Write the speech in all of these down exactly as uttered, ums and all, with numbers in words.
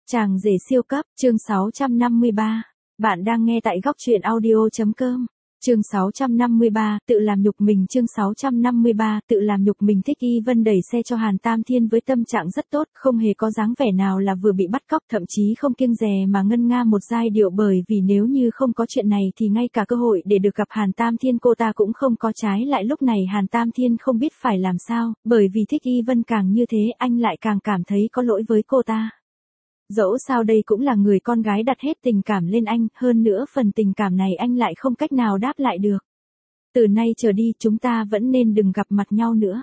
Chàng rể siêu cấp, chương sáu trăm năm mươi ba. Bạn đang nghe tại góc truyện audio.com. Chương sáu trăm năm mươi ba, tự làm nhục mình. Chương sáu trăm năm mươi ba, tự làm nhục mình. Thích Y Vân đẩy xe cho Hàn Tam Thiên với tâm trạng rất tốt, không hề có dáng vẻ nào là vừa bị bắt cóc, thậm chí không kiêng dè mà ngân nga một giai điệu, bởi vì nếu như không có chuyện này thì ngay cả cơ hội để được gặp Hàn Tam Thiên cô ta cũng không có. Trái lại lúc này Hàn Tam Thiên không biết phải làm sao, bởi vì Thích Y Vân càng như thế anh lại càng cảm thấy có lỗi với cô ta. Dẫu sao đây cũng là người con gái đặt hết tình cảm lên anh, hơn nữa phần tình cảm này anh lại không cách nào đáp lại được. Từ nay trở đi chúng ta vẫn nên đừng gặp mặt nhau nữa.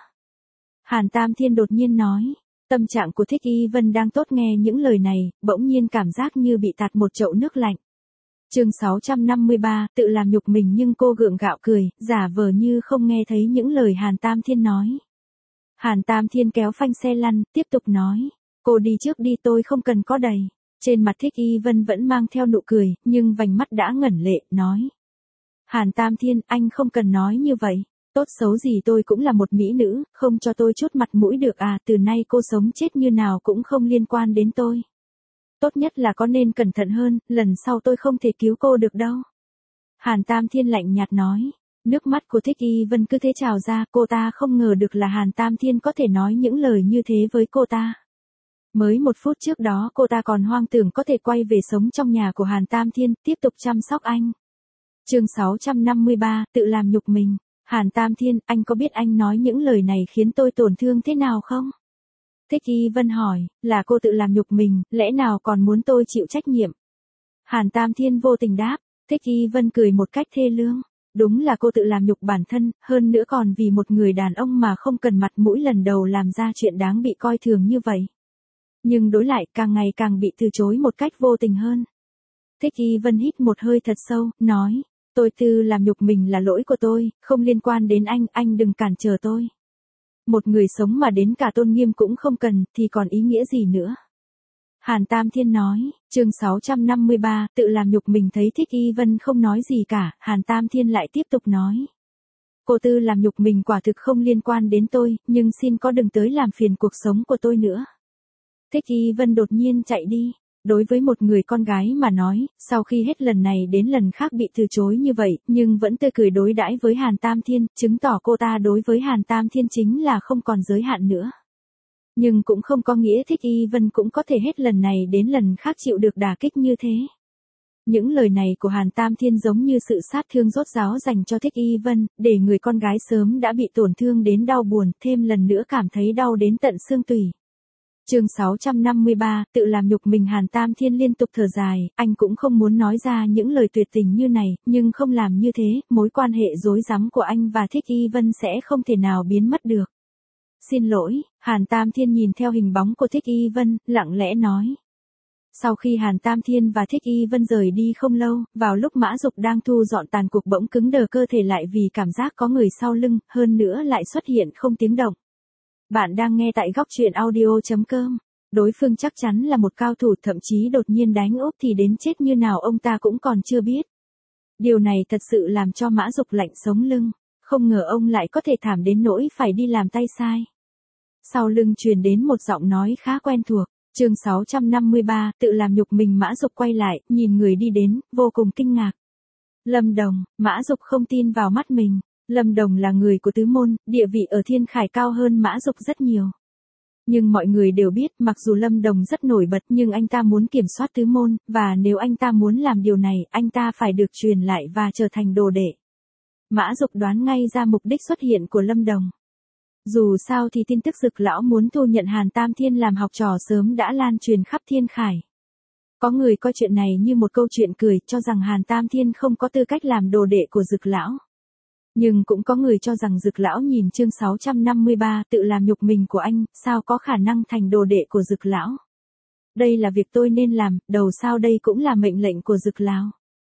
Hàn Tam Thiên đột nhiên nói. Tâm trạng của Thích Y Vân đang tốt, nghe những lời này, bỗng nhiên cảm giác như bị tạt một chậu nước lạnh. Chương sáu trăm năm mươi ba, tự làm nhục mình. Nhưng cô gượng gạo cười, giả vờ như không nghe thấy những lời Hàn Tam Thiên nói. Hàn Tam Thiên kéo phanh xe lăn, tiếp tục nói. Cô đi trước đi, tôi không cần có đầy. Trên mặt Thích Y Vân vẫn mang theo nụ cười, nhưng vành mắt đã ngẩn lệ, nói. Hàn Tam Thiên, anh không cần nói như vậy. Tốt xấu gì tôi cũng là một mỹ nữ, không cho tôi chút mặt mũi được à, từ nay cô sống chết như nào cũng không liên quan đến tôi. Tốt nhất là có nên cẩn thận hơn, lần sau tôi không thể cứu cô được đâu. Hàn Tam Thiên lạnh nhạt nói. Nước mắt của Thích Y Vân cứ thế trào ra, cô ta không ngờ được là Hàn Tam Thiên có thể nói những lời như thế với cô ta. Mới một phút trước đó cô ta còn hoang tưởng có thể quay về sống trong nhà của Hàn Tam Thiên, tiếp tục chăm sóc anh. Chương sáu trăm năm mươi ba, tự làm nhục mình. Hàn Tam Thiên, anh có biết anh nói những lời này khiến tôi tổn thương thế nào không? Thích Y Vân hỏi, là cô tự làm nhục mình, lẽ nào còn muốn tôi chịu trách nhiệm? Hàn Tam Thiên vô tình đáp. Thích Y Vân cười một cách thê lương. Đúng là cô tự làm nhục bản thân, hơn nữa còn vì một người đàn ông mà không cần mặt mũi lần đầu làm ra chuyện đáng bị coi thường như vậy. Nhưng đối lại càng ngày càng bị từ chối một cách vô tình hơn. Thích Y Vân hít một hơi thật sâu, nói, tôi tự làm nhục mình là lỗi của tôi, không liên quan đến anh, anh đừng cản trở tôi. Một người sống mà đến cả tôn nghiêm cũng không cần, thì còn ý nghĩa gì nữa? Hàn Tam Thiên nói. Chương sáu trăm năm mươi ba, tự làm nhục mình. Thấy Thích Y Vân không nói gì cả, Hàn Tam Thiên lại tiếp tục nói. Cô tự làm nhục mình quả thực không liên quan đến tôi, nhưng xin có đừng tới làm phiền cuộc sống của tôi nữa. Thích Y Vân đột nhiên chạy đi. Đối với một người con gái mà nói, sau khi hết lần này đến lần khác bị từ chối như vậy, nhưng vẫn tươi cười đối đãi với Hàn Tam Thiên, chứng tỏ cô ta đối với Hàn Tam Thiên chính là không còn giới hạn nữa. Nhưng cũng không có nghĩa Thích Y Vân cũng có thể hết lần này đến lần khác chịu được đả kích như thế. Những lời này của Hàn Tam Thiên giống như sự sát thương rốt ráo dành cho Thích Y Vân, để người con gái sớm đã bị tổn thương đến đau buồn, thêm lần nữa cảm thấy đau đến tận xương tủy. Chương sáu trăm năm mươi ba, tự làm nhục mình. Hàn Tam Thiên liên tục thở dài, anh cũng không muốn nói ra những lời tuyệt tình như này, nhưng không làm như thế, mối quan hệ rối rắm của anh và Thích Y Vân sẽ không thể nào biến mất được. Xin lỗi, Hàn Tam Thiên nhìn theo hình bóng của Thích Y Vân, lặng lẽ nói. Sau khi Hàn Tam Thiên và Thích Y Vân rời đi không lâu, vào lúc Mã Dục đang thu dọn tàn cuộc bỗng cứng đờ cơ thể lại vì cảm giác có người sau lưng, hơn nữa lại xuất hiện không tiếng động. Bạn đang nghe tại góc truyện audio.com. Đối phương chắc chắn là một cao thủ, thậm chí đột nhiên đánh úp thì đến chết như nào ông ta cũng còn chưa biết. Điều này thật sự làm cho Mã Dục lạnh sống lưng, không ngờ ông lại có thể thảm đến nỗi phải đi làm tay sai. Sau lưng truyền đến một giọng nói khá quen thuộc. Chương sáu trăm năm mươi ba, tự làm nhục mình. Mã Dục quay lại, nhìn người đi đến, vô cùng kinh ngạc. Lâm Đồng. Mã Dục không tin vào mắt mình. Lâm Đồng là người của tứ môn, địa vị ở Thiên Khải cao hơn Mã Dục rất nhiều. Nhưng mọi người đều biết, mặc dù Lâm Đồng rất nổi bật nhưng anh ta muốn kiểm soát tứ môn, và nếu anh ta muốn làm điều này, anh ta phải được truyền lại và trở thành đồ đệ. Mã Dục đoán ngay ra mục đích xuất hiện của Lâm Đồng. Dù sao thì tin tức Dực lão muốn thu nhận Hàn Tam Thiên làm học trò sớm đã lan truyền khắp Thiên Khải. Có người coi chuyện này như một câu chuyện cười, cho rằng Hàn Tam Thiên không có tư cách làm đồ đệ của Dực lão. Nhưng cũng có người cho rằng Dực lão nhìn chương sáu trăm năm mươi ba, tự làm nhục mình của anh, sao có khả năng thành đồ đệ của Dực lão. Đây là việc tôi nên làm, đầu sao đây cũng là mệnh lệnh của Dực lão.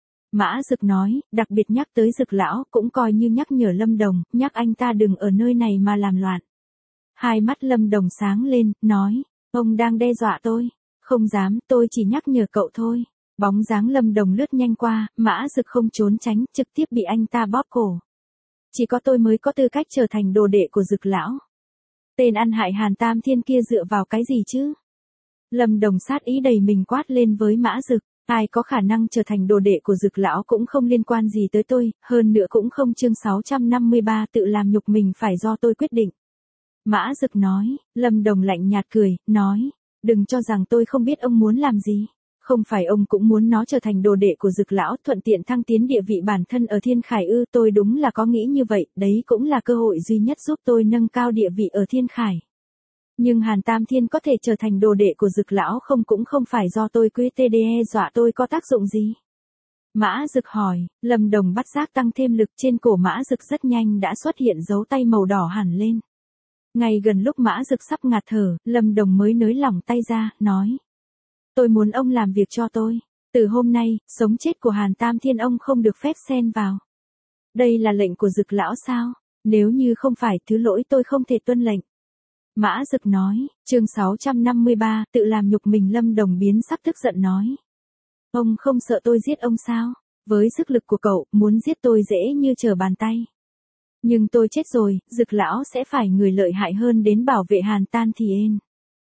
Mã Dực nói, đặc biệt nhắc tới Dực lão, cũng coi như nhắc nhở Lâm Đồng, nhắc anh ta đừng ở nơi này mà làm loạn. Hai mắt Lâm Đồng sáng lên, nói, ông đang đe dọa tôi. Không dám, tôi chỉ nhắc nhở cậu thôi. Bóng dáng Lâm Đồng lướt nhanh qua, Mã Dực không trốn tránh, trực tiếp bị anh ta bóp cổ. Chỉ có tôi mới có tư cách trở thành đồ đệ của Dực lão. Tên ăn hại Hàn Tam Thiên kia dựa vào cái gì chứ? Lâm Đồng sát ý đầy mình quát lên với Mã Dực, ai có khả năng trở thành đồ đệ của Dực lão cũng không liên quan gì tới tôi, hơn nữa cũng không. Chương sáu trăm năm mươi ba tự làm nhục mình phải do tôi quyết định. Mã Dực nói, Lâm Đồng lạnh nhạt cười, nói, đừng cho rằng tôi không biết ông muốn làm gì. Không phải ông cũng muốn nó trở thành đồ đệ của Dực lão, thuận tiện thăng tiến địa vị bản thân ở Thiên Khải ư? Tôi đúng là có nghĩ như vậy, đấy cũng là cơ hội duy nhất giúp tôi nâng cao địa vị ở Thiên Khải. Nhưng Hàn Tam Thiên có thể trở thành đồ đệ của Dực lão không cũng không phải do tôi quyết định, đe dọa tôi có tác dụng gì? Mã Dực hỏi, Lâm Đồng bắt giác tăng thêm lực, trên cổ Mã Dực rất nhanh đã xuất hiện dấu tay màu đỏ hẳn lên. Ngay gần lúc Mã Dực sắp ngạt thở, Lâm Đồng mới nới lỏng tay ra, nói. Tôi muốn ông làm việc cho tôi. Từ hôm nay, sống chết của Hàn Tam Thiên ông không được phép xen vào. Đây là lệnh của Dực lão sao? Nếu như không phải, thứ lỗi tôi không thể tuân lệnh. Mã Dực nói, chương sáu trăm năm mươi ba, tự làm nhục mình. Lâm Đồng biến sắc tức giận nói. Ông không sợ tôi giết ông sao? Với sức lực của cậu, muốn giết tôi dễ như trở bàn tay. Nhưng tôi chết rồi, Dực lão sẽ phải người lợi hại hơn đến bảo vệ Hàn Tam Thiên.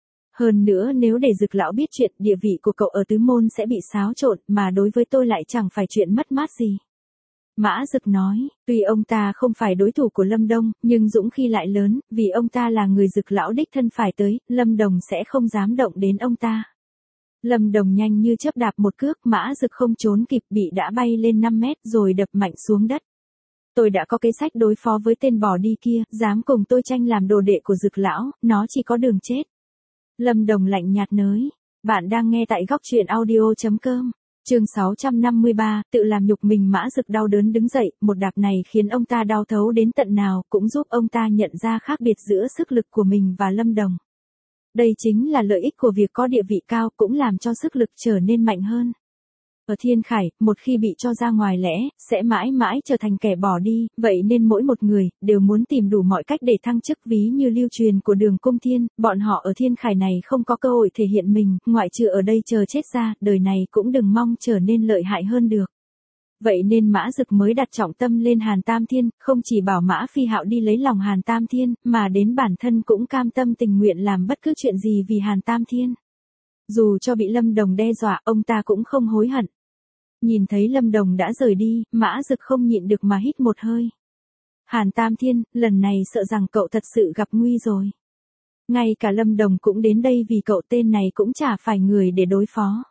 Hơn nữa nếu để Dực lão biết chuyện, địa vị của cậu ở tứ môn sẽ bị xáo trộn, mà đối với tôi lại chẳng phải chuyện mất mát gì. Mã Dực nói, tuy ông ta không phải đối thủ của Lâm Đông, nhưng dũng khí lại lớn, vì ông ta là người Dực lão đích thân phải tới, Lâm Đồng sẽ không dám động đến ông ta. Lâm Đồng nhanh như chớp đạp một cước, Mã Dực không trốn kịp, bị đã bay lên năm mét rồi đập mạnh xuống đất. Tôi đã có kế sách đối phó với tên bỏ đi kia, dám cùng tôi tranh làm đồ đệ của Dực lão, nó chỉ có đường chết. Lâm Đồng lạnh nhạt nói, bạn đang nghe tại góc truyện audio chấm com. Chương sáu trăm năm mươi ba, tự làm nhục mình. Mã Dực đau đớn đứng dậy, một đạp này khiến ông ta đau thấu đến tận nào, cũng giúp ông ta nhận ra khác biệt giữa sức lực của mình và Lâm Đồng. Đây chính là lợi ích của việc có địa vị cao, cũng làm cho sức lực trở nên mạnh hơn. Ở Thiên Khải, một khi bị cho ra ngoài lẽ, sẽ mãi mãi trở thành kẻ bỏ đi, vậy nên mỗi một người, đều muốn tìm đủ mọi cách để thăng chức, ví như lưu truyền của Đường Cung Thiên, bọn họ ở Thiên Khải này không có cơ hội thể hiện mình, ngoại trừ ở đây chờ chết ra, đời này cũng đừng mong trở nên lợi hại hơn được. Vậy nên Mã Dực mới đặt trọng tâm lên Hàn Tam Thiên, không chỉ bảo Mã Phi Hạo đi lấy lòng Hàn Tam Thiên, mà đến bản thân cũng cam tâm tình nguyện làm bất cứ chuyện gì vì Hàn Tam Thiên. Dù cho bị Lâm Đồng đe dọa, ông ta cũng không hối hận. Nhìn thấy Lâm Đồng đã rời đi, Mã Dực không nhịn được mà hít một hơi. Hàn Tam Thiên, lần này sợ rằng cậu thật sự gặp nguy rồi. Ngay cả Lâm Đồng cũng đến đây vì cậu, tên này cũng chả phải người để đối phó.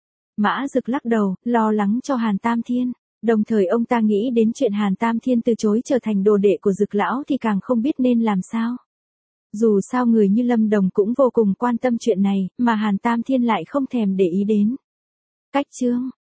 Mã Dực lắc đầu, lo lắng cho Hàn Tam Thiên. Đồng thời ông ta nghĩ đến chuyện Hàn Tam Thiên từ chối trở thành đồ đệ của Dực lão thì càng không biết nên làm sao. Dù sao người như Lâm Đồng cũng vô cùng quan tâm chuyện này, mà Hàn Tam Thiên lại không thèm để ý đến. Cách chương